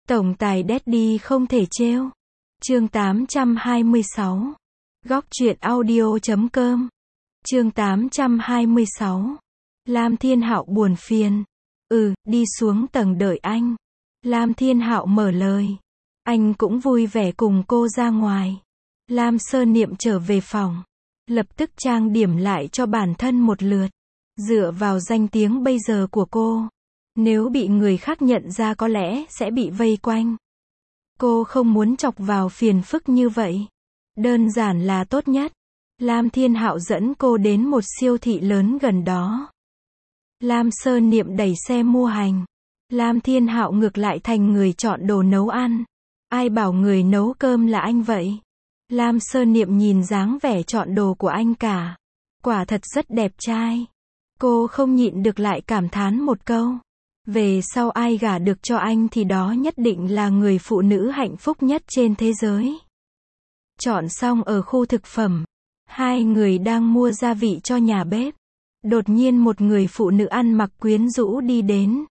Tổng tài Daddy không thể trêu. Chương 826. Góc truyện audio.com. Chương 826. Lam Thiên Hạo buồn phiền. Đi xuống tầng đợi anh. Lam Thiên Hạo mở lời. Anh cũng vui vẻ cùng cô ra ngoài. Lam Sơ Niệm trở về phòng. Lập tức trang điểm lại cho bản thân một lượt. Dựa vào danh tiếng bây giờ của cô, nếu bị người khác nhận ra có lẽ sẽ bị vây quanh. Cô không muốn chọc vào phiền phức như vậy. Đơn giản là tốt nhất. Lam Thiên Hạo dẫn cô đến một siêu thị lớn gần đó. Lam Sơ Niệm đẩy xe mua hành. Lam Thiên Hạo ngược lại thành người chọn đồ nấu ăn. Ai bảo người nấu cơm là anh vậy? Lam Sơ Niệm nhìn dáng vẻ chọn đồ của anh cả. Quả thật rất đẹp trai. Cô không nhịn được lại cảm thán một câu. Về sau ai gả được cho anh thì đó nhất định là người phụ nữ hạnh phúc nhất trên thế giới. Chọn xong ở khu thực phẩm, hai người đang mua gia vị cho nhà bếp. Đột nhiên một người phụ nữ ăn mặc quyến rũ đi đến.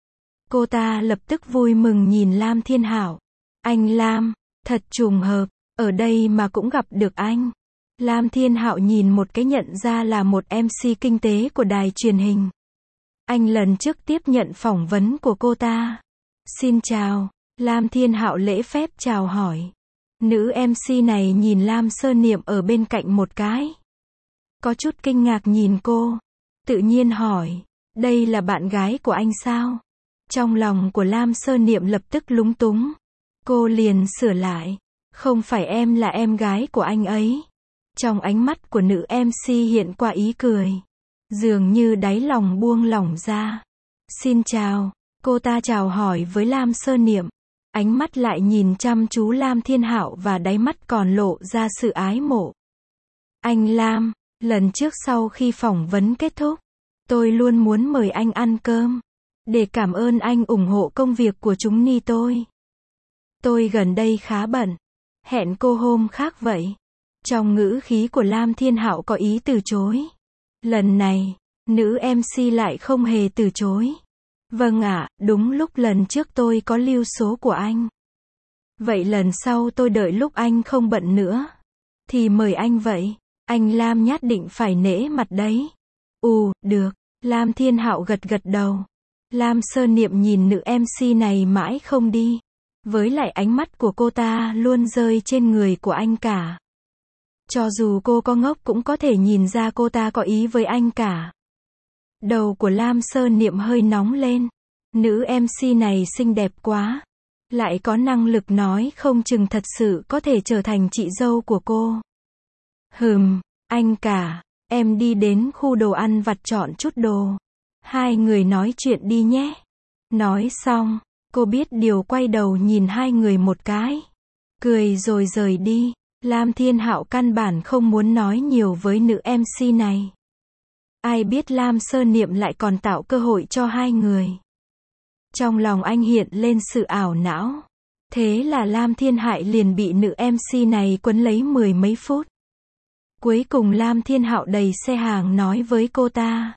Cô ta lập tức vui mừng nhìn Lam Thiên Hạo. Anh Lam, thật trùng hợp, ở đây mà cũng gặp được anh. Lam Thiên Hạo nhìn một cái nhận ra là một MC kinh tế của đài truyền hình. Anh lần trước tiếp nhận phỏng vấn của cô ta. Xin chào. Lam Thiên Hạo lễ phép chào hỏi. Nữ MC này nhìn Lam Sơ Niệm ở bên cạnh một cái. Có chút kinh ngạc nhìn cô. Tự nhiên hỏi. Đây là bạn gái của anh sao? Trong lòng của Lam Sơ Niệm lập tức lúng túng. Cô liền sửa lại. Không phải em là em gái của anh ấy. Trong ánh mắt của nữ MC hiện qua ý cười. Dường như đáy lòng buông lỏng ra. Xin chào. Cô ta chào hỏi với Lam Sơ Niệm. Ánh mắt lại nhìn chăm chú Lam Thiên Hạo và đáy mắt còn lộ ra sự ái mộ. Anh Lam, lần trước sau khi phỏng vấn kết thúc, tôi luôn muốn mời anh ăn cơm. Để cảm ơn anh ủng hộ công việc của chúng ni tôi. Tôi gần đây khá bận. Hẹn cô hôm khác vậy. Trong ngữ khí của Lam Thiên Hạo có ý từ chối. Lần này, nữ MC lại không hề từ chối. Vâng ạ, đúng lúc lần trước tôi có lưu số của anh. Vậy lần sau tôi đợi lúc anh không bận nữa. Thì mời anh vậy. Anh Lam nhất định phải nể mặt đấy. Được. Lam Thiên Hạo gật gật đầu. Lam Sơ Niệm nhìn nữ MC này mãi không đi. Với lại ánh mắt của cô ta luôn rơi trên người của anh cả. Cho dù cô có ngốc cũng có thể nhìn ra cô ta có ý với anh cả. Đầu của Lam Sơ Niệm hơi nóng lên. Nữ MC này xinh đẹp quá. Lại có năng lực nói không chừng thật sự có thể trở thành chị dâu của cô. Anh cả, em đi đến khu đồ ăn vặt chọn chút đồ. Hai người nói chuyện đi nhé. Nói xong, cô biết điều quay đầu nhìn hai người một cái. Cười rồi rời đi. Lam Thiên Hạo căn bản không muốn nói nhiều với nữ MC này. Ai biết Lam Sơ Niệm lại còn tạo cơ hội cho hai người. Trong lòng anh hiện lên sự ảo não. Thế là Lam Thiên Hạo liền bị nữ MC này quấn lấy mười mấy phút. Cuối cùng Lam Thiên Hạo đầy xe hàng nói với cô ta.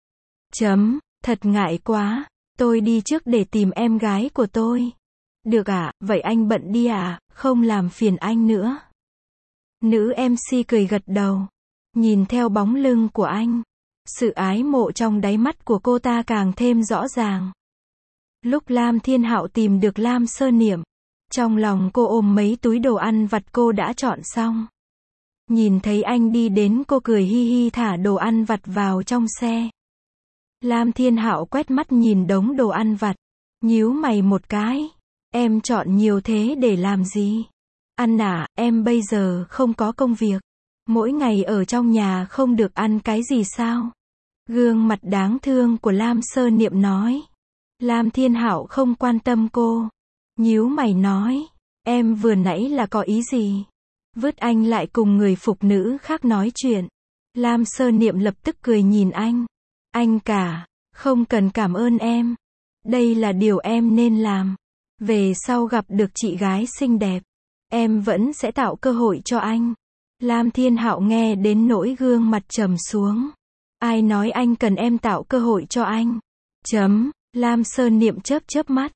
Thật ngại quá. Tôi đi trước để tìm em gái của tôi. Được ạ, vậy anh bận đi ạ, không làm phiền anh nữa. Nữ MC cười gật đầu. Nhìn theo bóng lưng của anh. Sự ái mộ trong đáy mắt của cô ta càng thêm rõ ràng. Lúc Lam Thiên Hạo tìm được Lam Sơ Niệm, trong lòng cô ôm mấy túi đồ ăn vặt cô đã chọn xong. Nhìn thấy anh đi đến cô cười hi hi thả đồ ăn vặt vào trong xe. Lam Thiên Hạo quét mắt nhìn đống đồ ăn vặt. Nhíu mày một cái. Em chọn nhiều thế để làm gì? Ăn à, em bây giờ không có công việc. Mỗi ngày ở trong nhà không được ăn cái gì sao? Gương mặt đáng thương của Lam Sơ Niệm nói. Lam Thiên Hạo không quan tâm cô. Nhíu mày nói. Em vừa nãy là có ý gì? Vứt anh lại cùng người phụ nữ khác nói chuyện. Lam Sơ Niệm lập tức cười nhìn anh. Anh cả, không cần cảm ơn em. Đây là điều em nên làm. Về sau gặp được chị gái xinh đẹp, em vẫn sẽ tạo cơ hội cho anh. Lam Thiên Hạo nghe đến nỗi gương mặt trầm xuống. Ai nói anh cần em tạo cơ hội cho anh? Lam Sơ Niệm chớp chớp mắt.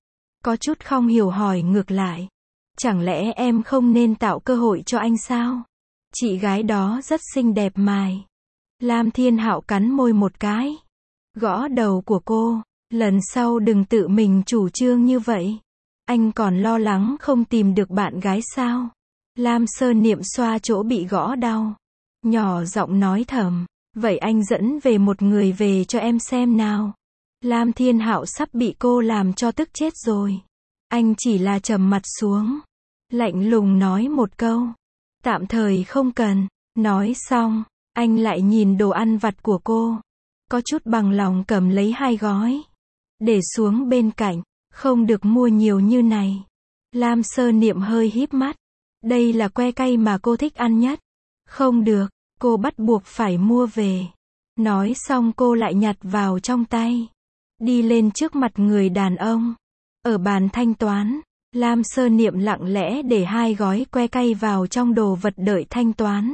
Có chút không hiểu hỏi ngược lại. Chẳng lẽ em không nên tạo cơ hội cho anh sao? Chị gái đó rất xinh đẹp mài. Lam Thiên Hạo cắn môi một cái. Gõ đầu của cô. Lần sau đừng tự mình chủ trương như vậy. Anh còn lo lắng không tìm được bạn gái sao? Lam Sơ Niệm xoa chỗ bị gõ đau. Nhỏ giọng nói thầm. Vậy anh dẫn về một người về cho em xem nào. Lam Thiên Hạo sắp bị cô làm cho tức chết rồi. Anh chỉ là trầm mặt xuống. Lạnh lùng nói một câu. Tạm thời không cần. Nói xong, anh lại nhìn đồ ăn vặt của cô. Có chút bằng lòng cầm lấy 2 gói. Để xuống bên cạnh. Không được mua nhiều như này. Lam Sơ Niệm hơi híp mắt. Đây là que cay mà cô thích ăn nhất. Không được, cô bắt buộc phải mua về. Nói xong cô lại nhặt vào trong tay. Đi lên trước mặt người đàn ông. Ở bàn thanh toán, Lam Sơ Niệm lặng lẽ để 2 gói que cay vào trong đồ vật đợi thanh toán.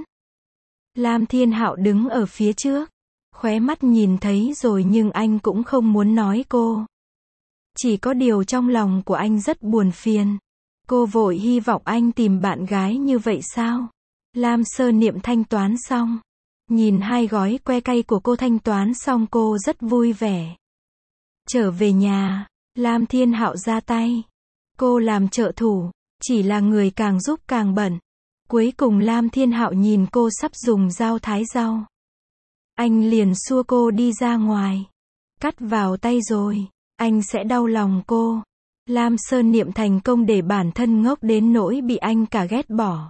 Lam Thiên Hạo đứng ở phía trước. Khóe mắt nhìn thấy rồi nhưng anh cũng không muốn nói cô. Chỉ có điều trong lòng của anh rất buồn phiền. Cô vội hy vọng anh tìm bạn gái như vậy sao? Lam Sơ Niệm thanh toán xong. Nhìn 2 gói que cay của cô thanh toán xong cô rất vui vẻ. Trở về nhà, Lam Thiên Hạo ra tay. Cô làm trợ thủ, chỉ là người càng giúp càng bận. Cuối cùng Lam Thiên Hạo nhìn cô sắp dùng dao thái rau. Anh liền xua cô đi ra ngoài. Cắt vào tay rồi, anh sẽ đau lòng cô. Lam Sơ Niệm thành công để bản thân ngốc đến nỗi bị anh cả ghét bỏ.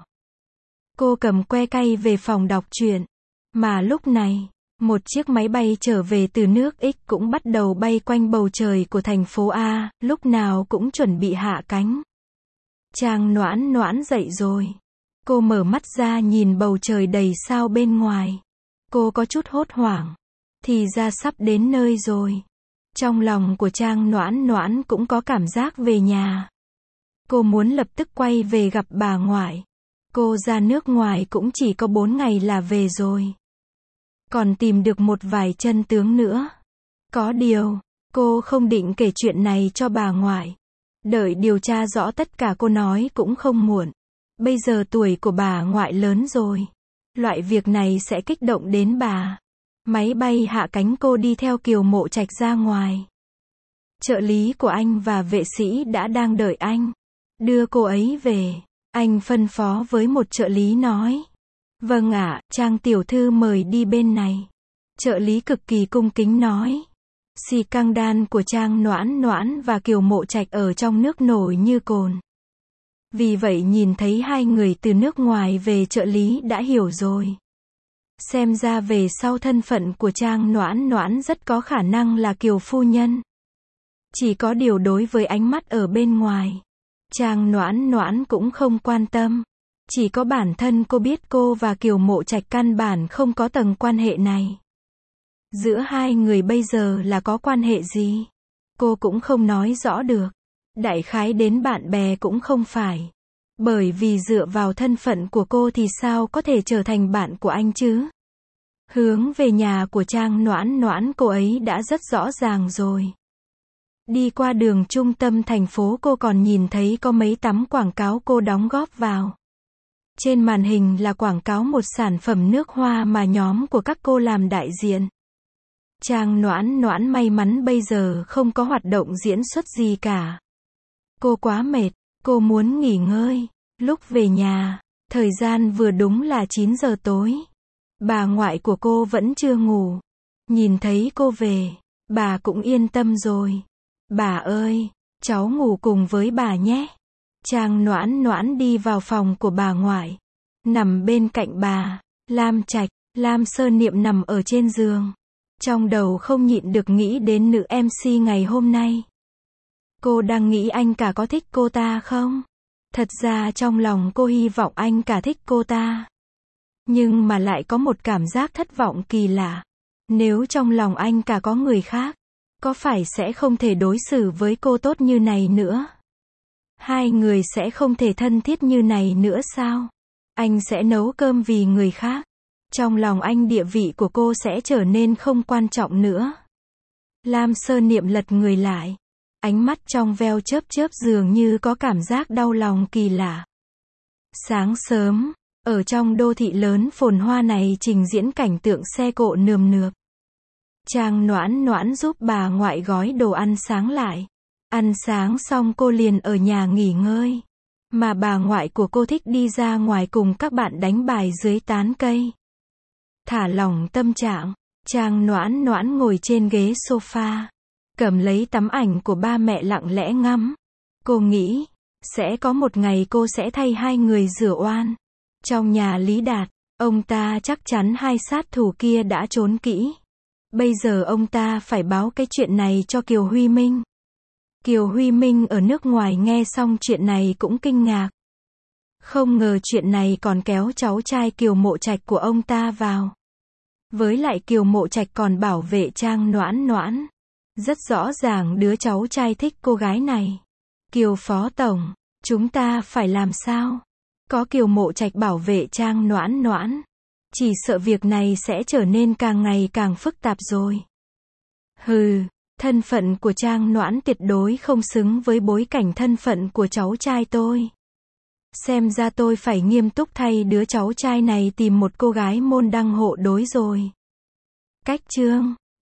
Cô cầm que cay về phòng đọc truyện. Mà lúc này, một chiếc máy bay trở về từ nước X cũng bắt đầu bay quanh bầu trời của thành phố A, lúc nào cũng chuẩn bị hạ cánh. Trang Noãn Noãn dậy rồi. Cô mở mắt ra nhìn bầu trời đầy sao bên ngoài. Cô có chút hốt hoảng. Thì ra sắp đến nơi rồi. Trong lòng của Trang Noãn Noãn cũng có cảm giác về nhà. Cô muốn lập tức quay về gặp bà ngoại. Cô ra nước ngoài cũng chỉ có 4 ngày là về rồi. Còn tìm được một vài chân tướng nữa. Có điều, cô không định kể chuyện này cho bà ngoại. Đợi điều tra rõ tất cả cô nói cũng không muộn. Bây giờ tuổi của bà ngoại lớn rồi. Loại việc này sẽ kích động đến bà. Máy bay hạ cánh cô đi theo Kiều Mộ Trạch ra ngoài. Trợ lý của anh và vệ sĩ đã đang đợi anh. Đưa cô ấy về. Anh phân phó với một trợ lý nói. Vâng ạ, Trang tiểu thư mời đi bên này. Trợ lý cực kỳ cung kính nói. Xì căng đan của Trang Noãn Noãn và Kiều Mộ Trạch ở trong nước nổi như cồn. Vì vậy nhìn thấy 2 người từ nước ngoài về trợ lý đã hiểu rồi. Xem ra về sau thân phận của Trang Noãn Noãn rất có khả năng là Kiều phu nhân. Chỉ có điều đối với ánh mắt ở bên ngoài, Trang Noãn Noãn cũng không quan tâm. Chỉ có bản thân cô biết cô và Kiều Mộ Trạch căn bản không có tầng quan hệ này. Giữa 2 người bây giờ là có quan hệ gì? Cô cũng không nói rõ được. Đại khái đến bạn bè cũng không phải. Bởi vì dựa vào thân phận của cô thì sao có thể trở thành bạn của anh chứ? Hướng về nhà của Trang Noãn Noãn cô ấy đã rất rõ ràng rồi. Đi qua đường trung tâm thành phố cô còn nhìn thấy có mấy tấm quảng cáo cô đóng góp vào. Trên màn hình là quảng cáo một sản phẩm nước hoa mà nhóm của các cô làm đại diện. Trang Noãn Noãn may mắn bây giờ không có hoạt động diễn xuất gì cả. Cô quá mệt, cô muốn nghỉ ngơi. Lúc về nhà, thời gian vừa đúng là 9 giờ tối. Bà ngoại của cô vẫn chưa ngủ. Nhìn thấy cô về, bà cũng yên tâm rồi. Bà ơi, cháu ngủ cùng với bà nhé. Trang Noãn Noãn đi vào phòng của bà ngoại. Nằm bên cạnh bà, Lam Trạch, Lam Sơ Niệm nằm ở trên giường. Trong đầu không nhịn được nghĩ đến nữ MC ngày hôm nay. Cô đang nghĩ anh cả có thích cô ta không? Thật ra trong lòng cô hy vọng anh cả thích cô ta. Nhưng mà lại có một cảm giác thất vọng kỳ lạ. Nếu trong lòng anh cả có người khác, có phải sẽ không thể đối xử với cô tốt như này nữa? 2 người sẽ không thể thân thiết như này nữa sao? Anh sẽ nấu cơm vì người khác. Trong lòng anh địa vị của cô sẽ trở nên không quan trọng nữa. Lam Sơ Niệm lật người lại. Ánh mắt trong veo chớp chớp dường như có cảm giác đau lòng kỳ lạ. Sáng sớm, ở trong đô thị lớn phồn hoa này trình diễn cảnh tượng xe cộ nườm nượp. Trang Noãn Noãn giúp bà ngoại gói đồ ăn sáng lại. Ăn sáng xong cô liền ở nhà nghỉ ngơi. Mà bà ngoại của cô thích đi ra ngoài cùng các bạn đánh bài dưới tán cây. Thả lỏng tâm trạng, Trang Noãn Noãn ngồi trên ghế sofa. Cầm lấy tấm ảnh của ba mẹ lặng lẽ ngắm. Cô nghĩ, sẽ có một ngày cô sẽ thay hai người rửa oan. Trong nhà Lý Đạt, ông ta chắc chắn hai sát thủ kia đã trốn kỹ. Bây giờ ông ta phải báo cái chuyện này cho Kiều Huy Minh. Kiều Huy Minh ở nước ngoài nghe xong chuyện này cũng kinh ngạc. Không ngờ chuyện này còn kéo cháu trai Kiều Mộ Trạch của ông ta vào. Với lại Kiều Mộ Trạch còn bảo vệ Trang Noãn Noãn. Rất rõ ràng đứa cháu trai thích cô gái này. Kiều Phó Tổng, chúng ta phải làm sao? Có Kiều Mộ Trạch bảo vệ Trang Noãn Noãn. Chỉ sợ việc này sẽ trở nên càng ngày càng phức tạp rồi. Hừ, thân phận của Trang Noãn tuyệt đối không xứng với bối cảnh thân phận của cháu trai tôi. Xem ra tôi phải nghiêm túc thay đứa cháu trai này tìm một cô gái môn đăng hộ đối rồi. Cách chương